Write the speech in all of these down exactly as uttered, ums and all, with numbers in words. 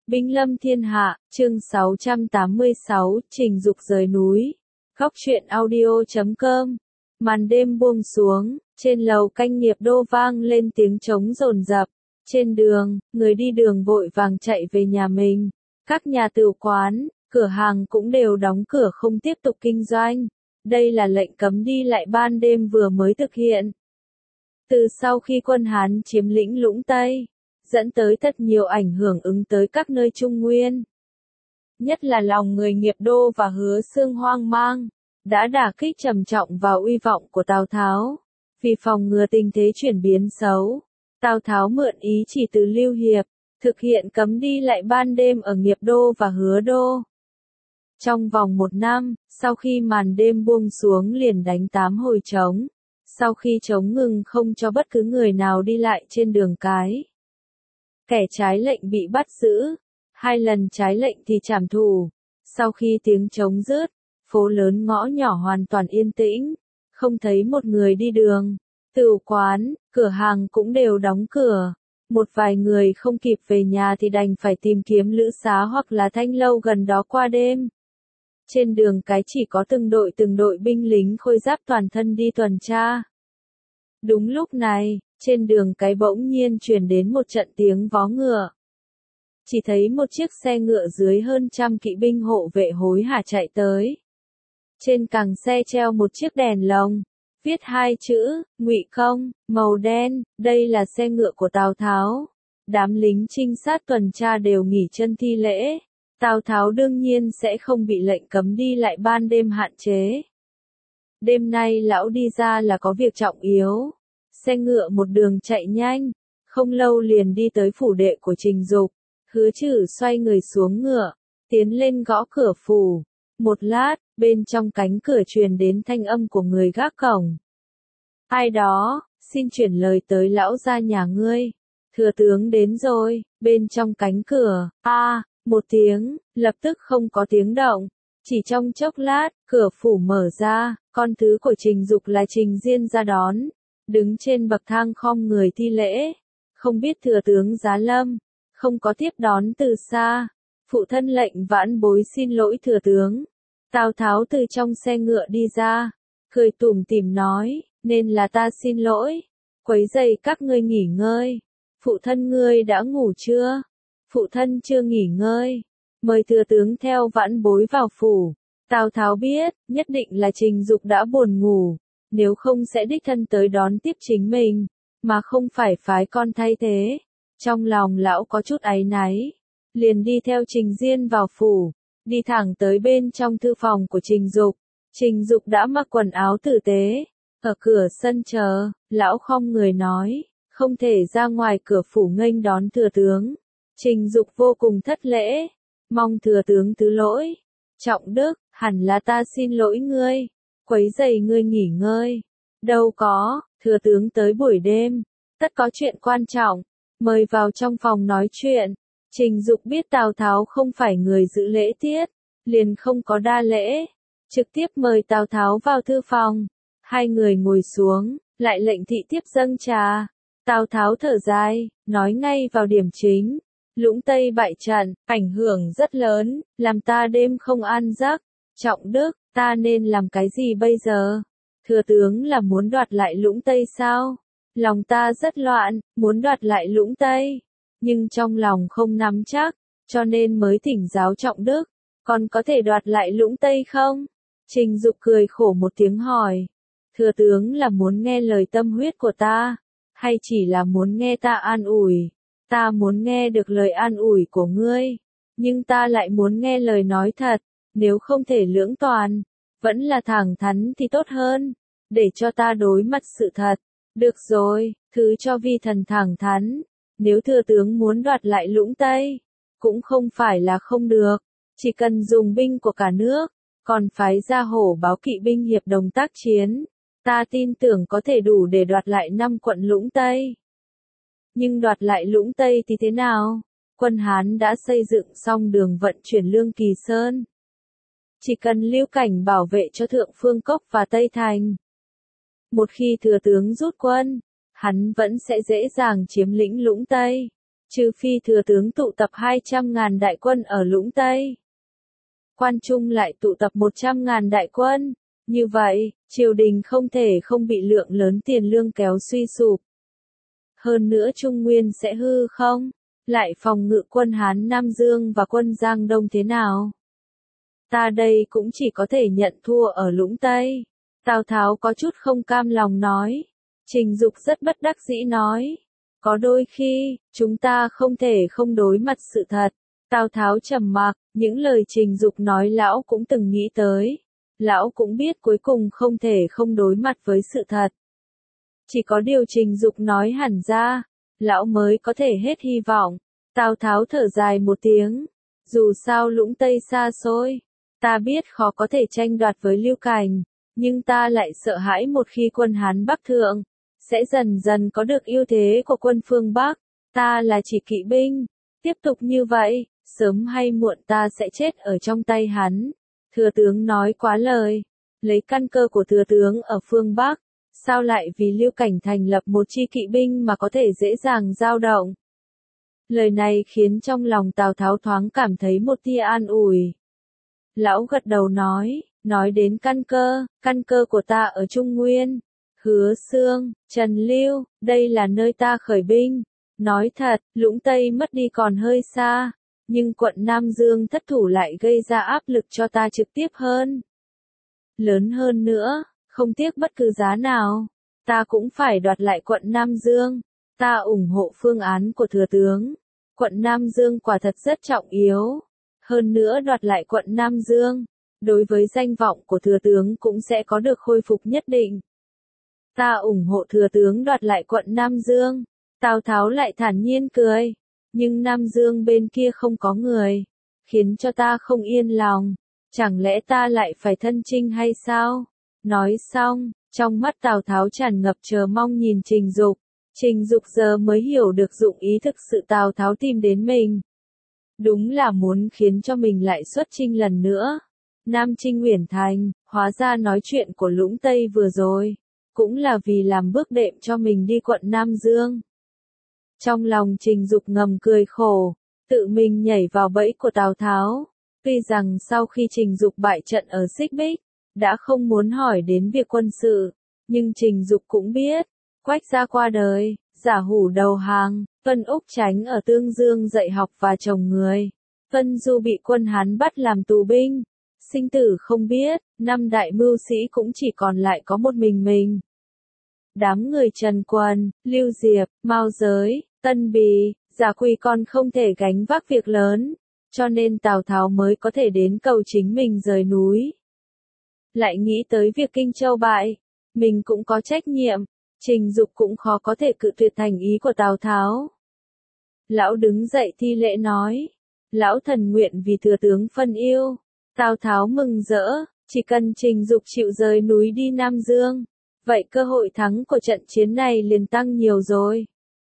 Binh lâm thiên hạ, chương sáu trăm tám mươi sáu, Trình Dục rời núi. Góc truyện audio chấm com. Màn đêm buông xuống, trên lầu canh nghiệp đô vang lên tiếng trống dồn dập. Trên đường, người đi đường vội vàng chạy về nhà mình. Các nhà tửu quán, cửa hàng cũng đều đóng cửa không tiếp tục kinh doanh. Đây là lệnh cấm đi lại ban đêm vừa mới thực hiện. Từ sau khi quân Hán chiếm lĩnh Lũng Tây, dẫn tới thật nhiều ảnh hưởng ứng tới các nơi Trung Nguyên. Nhất là lòng người Nghiệp Đô và Hứa Xương hoang mang, đã đả kích trầm trọng vào uy vọng của Tào Tháo. Vì phòng ngừa tình thế chuyển biến xấu, Tào Tháo mượn ý chỉ từ Lưu Hiệp, thực hiện cấm đi lại ban đêm ở Nghiệp Đô và Hứa Đô. Trong vòng một năm, sau khi màn đêm buông xuống liền đánh tám hồi trống, sau khi trống ngừng không cho bất cứ người nào đi lại trên đường cái. Kẻ trái lệnh bị bắt giữ, hai lần trái lệnh thì trảm thủ. Sau khi tiếng trống rứt, phố lớn ngõ nhỏ hoàn toàn yên tĩnh, không thấy một người đi đường. Tửu quán, cửa hàng cũng đều đóng cửa. Một vài người không kịp về nhà thì đành phải tìm kiếm lữ xá hoặc là thanh lâu gần đó qua đêm. Trên đường cái chỉ có từng đội từng đội binh lính khôi giáp toàn thân đi tuần tra. Đúng lúc này, trên đường cái bỗng nhiên truyền đến một trận tiếng vó ngựa. Chỉ thấy một chiếc xe ngựa dưới hơn trăm kỵ binh hộ vệ hối hả chạy tới. Trên càng xe treo một chiếc đèn lồng, viết hai chữ, Ngụy Công, màu đen, đây là xe ngựa của Tào Tháo. Đám lính trinh sát tuần tra đều nghỉ chân thi lễ. Tào Tháo đương nhiên sẽ không bị lệnh cấm đi lại ban đêm hạn chế. Đêm nay lão đi ra là có việc trọng yếu. Xe ngựa một đường chạy nhanh, không lâu liền đi tới phủ đệ của Trình Dục. Hứa Trử xoay người xuống ngựa, tiến lên gõ cửa phủ. Một lát, bên trong cánh cửa truyền đến thanh âm của người gác cổng. Ai đó, xin chuyển lời tới lão gia nhà ngươi. Thừa tướng đến rồi, bên trong cánh cửa, a à, một tiếng, lập tức không có tiếng động. Chỉ trong chốc lát, cửa phủ mở ra, con thứ của Trình Dục là Trình Diên ra đón. Đứng trên bậc thang khom người thi lễ, không biết thừa tướng giá lâm, không có tiếp đón từ xa. Phụ thân lệnh vãn bối xin lỗi thừa tướng. Tào Tháo từ trong xe ngựa đi ra, cười tủm tỉm nói, nên là ta xin lỗi, quấy rầy các ngươi nghỉ ngơi. Phụ thân ngươi đã ngủ chưa? Phụ thân chưa nghỉ ngơi, mời thừa tướng theo vãn bối vào phủ. Tào Tháo biết, nhất định là Trình Dục đã buồn ngủ. Nếu không sẽ đích thân tới đón tiếp chính mình, mà không phải phái con thay thế. Trong lòng lão có chút áy náy, liền đi theo Trình Diên vào phủ, đi thẳng tới bên trong thư phòng của Trình Dục. Trình Dục đã mặc quần áo tử tế, ở cửa sân chờ, lão khom người nói, không thể ra ngoài cửa phủ nghênh đón thừa tướng. Trình Dục vô cùng thất lễ, mong thừa tướng thứ lỗi. Trọng đức, hẳn là ta xin lỗi ngươi, quấy rầy ngươi nghỉ ngơi. Đâu có, thừa tướng tới buổi đêm, tất có chuyện quan trọng, mời vào trong phòng nói chuyện. Trình Dục biết Tào Tháo không phải người giữ lễ tiết, liền không có đa lễ, trực tiếp mời Tào Tháo vào thư phòng. Hai người ngồi xuống, lại lệnh thị tiếp dâng trà. Tào Tháo thở dài, nói ngay vào điểm chính. Lũng Tây bại trận, ảnh hưởng rất lớn, làm ta đêm không an giấc. Trọng đức, ta nên làm cái gì bây giờ? Thừa tướng là muốn đoạt lại Lũng Tây sao? Lòng ta rất loạn, muốn đoạt lại Lũng Tây, nhưng trong lòng không nắm chắc, cho nên mới thỉnh giáo Trọng đức, còn có thể đoạt lại Lũng Tây không? Trình Dục cười khổ một tiếng hỏi, thừa tướng là muốn nghe lời tâm huyết của ta, hay chỉ là muốn nghe ta an ủi? Ta muốn nghe được lời an ủi của ngươi, nhưng ta lại muốn nghe lời nói thật. Nếu không thể lưỡng toàn, vẫn là thẳng thắn thì tốt hơn, để cho ta đối mặt sự thật. Được rồi, thứ cho vi thần thẳng thắn. Nếu thừa tướng muốn đoạt lại Lũng Tây, cũng không phải là không được, chỉ cần dùng binh của cả nước, còn phái ra hổ báo kỵ binh hiệp đồng tác chiến, ta tin tưởng có thể đủ để đoạt lại năm quận Lũng Tây. Nhưng đoạt lại Lũng Tây thì thế nào? Quân Hán đã xây dựng xong đường vận chuyển lương Kỳ Sơn. Chỉ cần Lưu Cảnh bảo vệ cho Thượng Phương Cốc và Tây Thành. Một khi thừa tướng rút quân, hắn vẫn sẽ dễ dàng chiếm lĩnh Lũng Tây. trừ phi thừa tướng tụ tập hai trăm ngàn đại quân ở Lũng Tây. Quan Trung lại tụ tập một trăm ngàn đại quân. Như vậy, triều đình không thể không bị lượng lớn tiền lương kéo suy sụp. Hơn nữa Trung Nguyên sẽ hư không? Lại phòng ngự quân Hán Nam Dương và quân Giang Đông thế nào? Ta đây cũng chỉ có thể nhận thua ở Lũng Tây. Tào Tháo có chút không cam lòng nói. Trình Dục rất bất đắc dĩ nói. Có đôi khi, chúng ta không thể không đối mặt sự thật. Tào Tháo trầm mặc, những lời Trình Dục nói lão cũng từng nghĩ tới. Lão cũng biết cuối cùng không thể không đối mặt với sự thật. Chỉ có điều Trình Dục nói hẳn ra, lão mới có thể hết hy vọng. Tào Tháo thở dài một tiếng. Dù sao Lũng Tây xa xôi, ta biết khó có thể tranh đoạt với Lưu Cảnh, nhưng ta lại sợ hãi một khi quân Hán Bắc thượng, sẽ dần dần có được ưu thế của quân phương Bắc. Ta là chỉ kỵ binh, tiếp tục như vậy, sớm hay muộn ta sẽ chết ở trong tay hắn. Thừa tướng nói quá lời, lấy căn cơ của thừa tướng ở phương Bắc, sao lại vì Lưu Cảnh thành lập một chi kỵ binh mà có thể dễ dàng dao động. Lời này khiến trong lòng Tào Tháo thoáng cảm thấy một tia an ủi. Lão gật đầu nói, nói đến căn cơ, căn cơ của ta ở Trung Nguyên, Hứa Xương, Trần Lưu, đây là nơi ta khởi binh. Nói thật, Lũng Tây mất đi còn hơi xa, nhưng quận Nam Dương thất thủ lại gây ra áp lực cho ta trực tiếp hơn. Lớn hơn nữa, không tiếc bất cứ giá nào, ta cũng phải đoạt lại quận Nam Dương. Ta ủng hộ phương án của thừa tướng. Quận Nam Dương quả thật rất trọng yếu. Hơn nữa đoạt lại quận Nam Dương, đối với danh vọng của thừa tướng cũng sẽ có được khôi phục nhất định. Ta ủng hộ thừa tướng đoạt lại quận Nam Dương. Tào Tháo lại thản nhiên cười. Nhưng Nam Dương bên kia không có người, khiến cho ta không yên lòng. Chẳng lẽ ta lại phải thân chinh hay sao? Nói xong, trong mắt Tào Tháo tràn ngập chờ mong nhìn Trình Dục. Trình Dục giờ mới hiểu được dụng ý thực sự Tào Tháo tìm đến mình. Đúng là muốn khiến cho mình lại xuất chinh lần nữa. Nam chinh Uyển Thành, hóa ra nói chuyện của Lũng Tây vừa rồi, cũng là vì làm bước đệm cho mình đi quận Nam Dương. Trong lòng Trình Dục ngầm cười khổ, tự mình nhảy vào bẫy của Tào Tháo. Tuy rằng sau khi Trình Dục bại trận ở Xích Bích, đã không muốn hỏi đến việc quân sự, nhưng Trình Dục cũng biết, Quách gia qua đời, Giả Hủ đầu hàng, Vân Úc Chánh ở Tương Dương dạy học và trồng người, Vân Du bị quân Hán bắt làm tù binh, sinh tử không biết, năm đại mưu sĩ cũng chỉ còn lại có một mình mình. Đám người Trần Quần, Lưu Diệp, Mao Giới, Tân Bì, Giả Quỳ còn không thể gánh vác việc lớn, cho nên Tào Tháo mới có thể đến cầu chính mình rời núi. Lại nghĩ tới việc Kinh Châu bại, mình cũng có trách nhiệm, Trình Dục cũng khó có thể cự tuyệt thành ý của Tào Tháo. Lão đứng dậy thi lễ nói, lão thần nguyện vì thừa tướng phân yêu. Tào Tháo mừng rỡ, chỉ cần Trình Dục chịu rời núi đi Nam Dương, vậy cơ hội thắng của trận chiến này liền tăng nhiều rồi.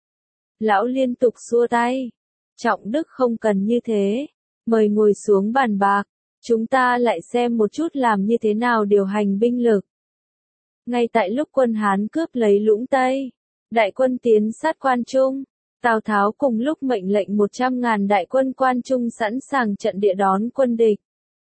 Lão liên tục xua tay, Trọng Đức không cần như thế, mời ngồi xuống bàn bạc, chúng ta lại xem một chút làm như thế nào điều hành binh lực. Ngay tại lúc quân Hán cướp lấy Lũng Tây, đại quân tiến sát Quan Trung, Tào Tháo cùng lúc mệnh lệnh một trăm ngàn đại quân Quan Trung sẵn sàng trận địa đón quân địch.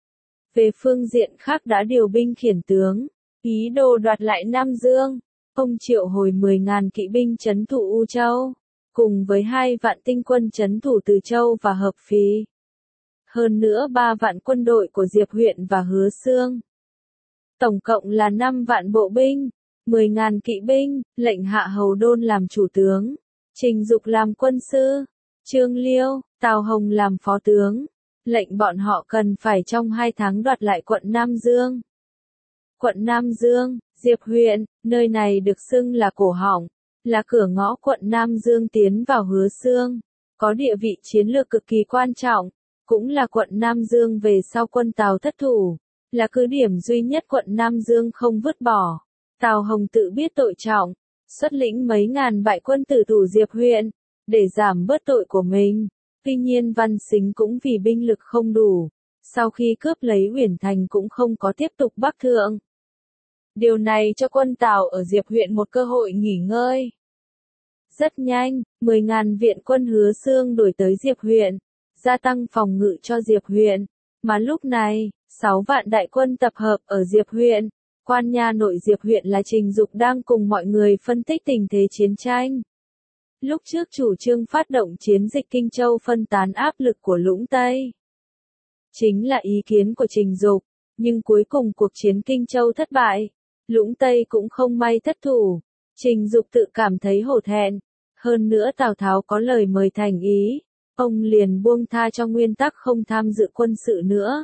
Về phương diện khác đã điều binh khiển tướng, ý đồ đoạt lại Nam Dương. Ông triệu hồi mười ngàn kỵ binh trấn thủ U Châu, cùng với hai vạn tinh quân trấn thủ Từ Châu và Hợp Phì. Hơn nữa ba vạn quân đội của Diệp Huyện và Hứa Xương. Tổng cộng là năm vạn bộ binh, mười ngàn kỵ binh, lệnh Hạ Hầu Đôn làm chủ tướng, Trình Dục làm quân sư, Trương Liêu, Tào Hồng làm phó tướng, lệnh bọn họ cần phải trong hai tháng đoạt lại quận Nam Dương. Quận Nam Dương, Diệp Huyện, nơi này được xưng là cổ họng, là cửa ngõ quận Nam Dương tiến vào Hứa Xương, có địa vị chiến lược cực kỳ quan trọng, cũng là quận Nam Dương về sau quân Tào thất thủ, là cứ điểm duy nhất quận Nam Dương không vứt bỏ. Tào Hồng tự biết tội trọng, xuất lĩnh mấy ngàn bại quân tử thủ Diệp Huyện, để giảm bớt tội của mình. Tuy nhiên Văn Sính cũng vì binh lực không đủ, sau khi cướp lấy Uyển Thành cũng không có tiếp tục bắc thượng. Điều này cho quân Tào ở Diệp Huyện một cơ hội nghỉ ngơi. Rất nhanh, mười ngàn viện quân Hứa Xương đuổi tới Diệp huyện, gia tăng phòng ngự cho Diệp huyện. Mà lúc này, sáu vạn đại quân tập hợp ở Diệp huyện. Quan nha nội Diệp huyện là Trình Dục đang cùng mọi người phân tích tình thế chiến tranh. Lúc trước chủ trương phát động chiến dịch Kinh Châu phân tán áp lực của Lũng Tây. Chính là ý kiến của Trình Dục, nhưng cuối cùng cuộc chiến Kinh Châu thất bại. Lũng Tây cũng không may thất thủ. Trình Dục tự cảm thấy hổ thẹn. Hơn nữa Tào Tháo có lời mời thành ý. Ông liền buông tha cho nguyên tắc không tham dự quân sự nữa.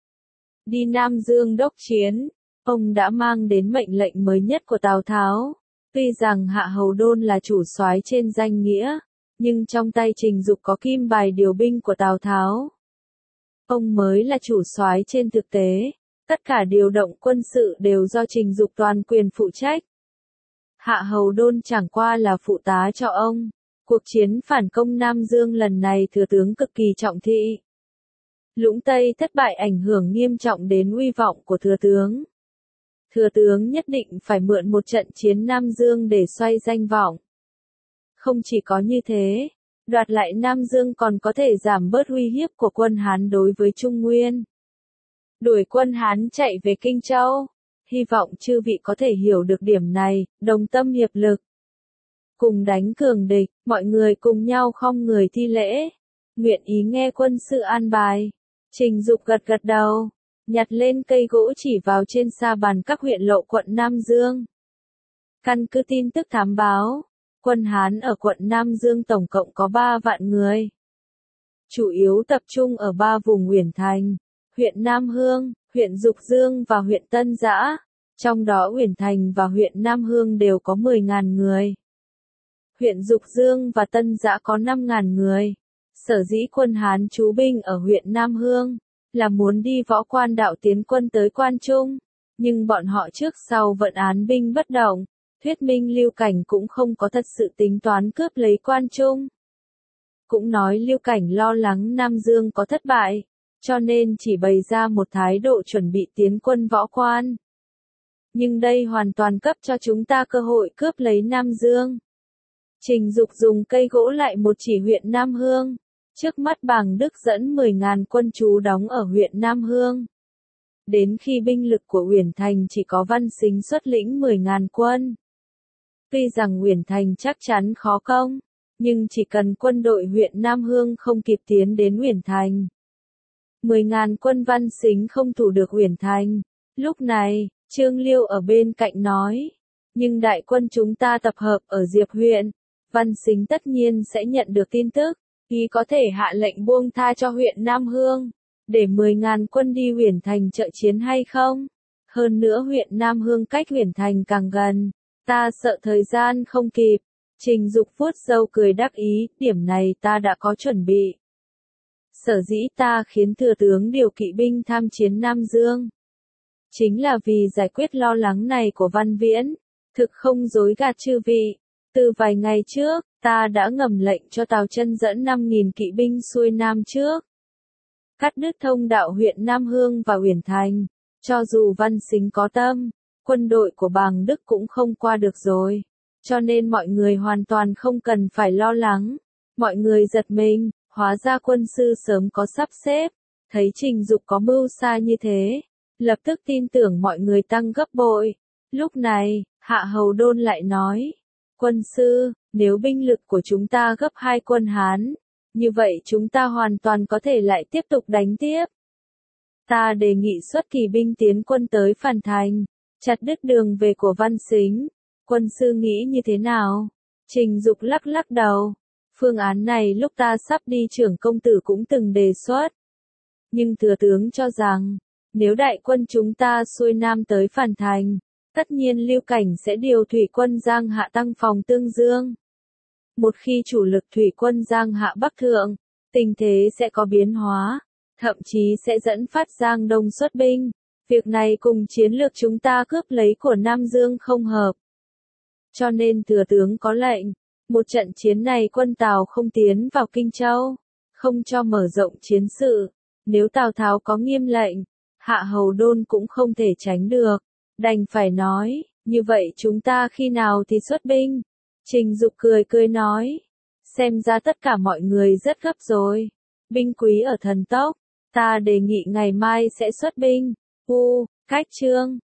Đi Nam Dương đốc chiến. Ông đã mang đến mệnh lệnh mới nhất của Tào Tháo. Tuy rằng Hạ Hầu Đôn là chủ soái trên danh nghĩa, nhưng trong tay Trình Dục có kim bài điều binh của Tào Tháo. Ông mới là chủ soái trên thực tế, tất cả điều động quân sự đều do Trình Dục toàn quyền phụ trách. Hạ Hầu Đôn chẳng qua là phụ tá cho ông. Cuộc chiến phản công Nam Dương lần này thừa tướng cực kỳ trọng thị. Lũng Tây thất bại ảnh hưởng nghiêm trọng đến uy vọng của thừa tướng. Thừa tướng nhất định phải mượn một trận chiến Nam Dương để xoay danh vọng. Không chỉ có như thế, đoạt lại Nam Dương còn có thể giảm bớt uy hiếp của quân Hán đối với Trung Nguyên. Đuổi quân Hán chạy về Kinh Châu. Hy vọng chư vị có thể hiểu được điểm này, đồng tâm hiệp lực. Cùng đánh cường địch, mọi người cùng nhau khom người thi lễ. Nguyện ý nghe quân sự an bài. Trình Dục gật gật đầu. Nhặt lên cây gỗ chỉ vào trên sa bàn các huyện lộ quận Nam Dương. Căn cứ tin tức thám báo, quân Hán ở quận Nam Dương tổng cộng có ba vạn người. Chủ yếu tập trung ở ba vùng Uyển Thành, huyện Nam Hương, huyện Dục Dương và huyện Tân Giã. Trong đó Uyển Thành và huyện Nam Hương đều có mười ngàn người. Huyện Dục Dương và Tân Giã có năm ngàn người. Sở dĩ quân Hán trú binh ở huyện Nam Hương là muốn đi Võ Quan đạo tiến quân tới Quan Trung, nhưng bọn họ trước sau vẫn án binh bất động, thuyết minh Lưu Cảnh cũng không có thật sự tính toán cướp lấy Quan Trung. Cũng nói Lưu Cảnh lo lắng Nam Dương có thất bại, cho nên chỉ bày ra một thái độ chuẩn bị tiến quân Võ Quan. Nhưng đây hoàn toàn cấp cho chúng ta cơ hội cướp lấy Nam Dương. Trình Dục dùng cây gỗ lại một chỉ huyện Nam Hương. Trước mắt Bàng Đức dẫn mười ngàn quân trú đóng ở huyện Nam Hương. Đến khi binh lực của Uyển Thành chỉ có Văn Sính xuất lĩnh mười ngàn quân. Tuy rằng Uyển Thành chắc chắn khó công, nhưng chỉ cần quân đội huyện Nam Hương không kịp tiến đến Uyển Thành. mười ngàn quân Văn Sính không thủ được Uyển Thành. Lúc này, Trương Liêu ở bên cạnh nói, nhưng đại quân chúng ta tập hợp ở Diệp huyện, Văn Sính tất nhiên sẽ nhận được tin tức. Ý có thể hạ lệnh buông tha cho huyện Nam Hương, để mười ngàn quân đi Uyển Thành trợ chiến hay không? Hơn nữa huyện Nam Hương cách Uyển Thành càng gần, ta sợ thời gian không kịp. Trình Dục vuốt râu cười đắc ý, điểm này ta đã có chuẩn bị. Sở dĩ ta khiến thừa tướng điều kỵ binh tham chiến Nam Dương. Chính là vì giải quyết lo lắng này của Văn Viễn, thực không dối gạt chư vị. Từ vài ngày trước, ta đã ngầm lệnh cho Tào Chân dẫn năm nghìn kỵ binh xuôi Nam trước. Cắt đứt thông đạo huyện Nam Hương và Uyển Thành. Cho dù Văn Sính có tâm, quân đội của Bàng Đức cũng không qua được rồi. Cho nên mọi người hoàn toàn không cần phải lo lắng. Mọi người giật mình, hóa ra quân sư sớm có sắp xếp. Thấy Trình Dục có mưu xa như thế, lập tức tin tưởng mọi người tăng gấp bội. Lúc này, Hạ Hầu Đôn lại nói. Quân sư, nếu binh lực của chúng ta gấp hai quân Hán, như vậy chúng ta hoàn toàn có thể lại tiếp tục đánh tiếp. Ta đề nghị xuất kỳ binh tiến quân tới Phàn Thành, chặt đứt đường về của Văn Sính. Quân sư nghĩ như thế nào? Trình Dục lắc lắc đầu. Phương án này lúc ta sắp đi Trưởng công tử cũng từng đề xuất. Nhưng thừa tướng cho rằng, nếu đại quân chúng ta xuôi Nam tới Phàn Thành, tất nhiên Lưu Cảnh sẽ điều thủy quân Giang Hạ tăng phòng Tương Dương. Một khi chủ lực thủy quân Giang Hạ Bắc thượng, tình thế sẽ có biến hóa, thậm chí sẽ dẫn phát Giang Đông xuất binh. Việc này cùng chiến lược chúng ta cướp lấy của Nam Dương không hợp. Cho nên thừa tướng có lệnh, một trận chiến này quân Tào không tiến vào Kinh Châu, không cho mở rộng chiến sự. Nếu Tào Tháo có nghiêm lệnh, Hạ Hầu Đôn cũng không thể tránh được. Đành phải nói, như vậy chúng ta khi nào thì xuất binh? Trình Dục cười cười nói. Xem ra tất cả mọi người rất gấp rồi. Binh quý ở thần tốc. Ta đề nghị ngày mai sẽ xuất binh. U, cách chương.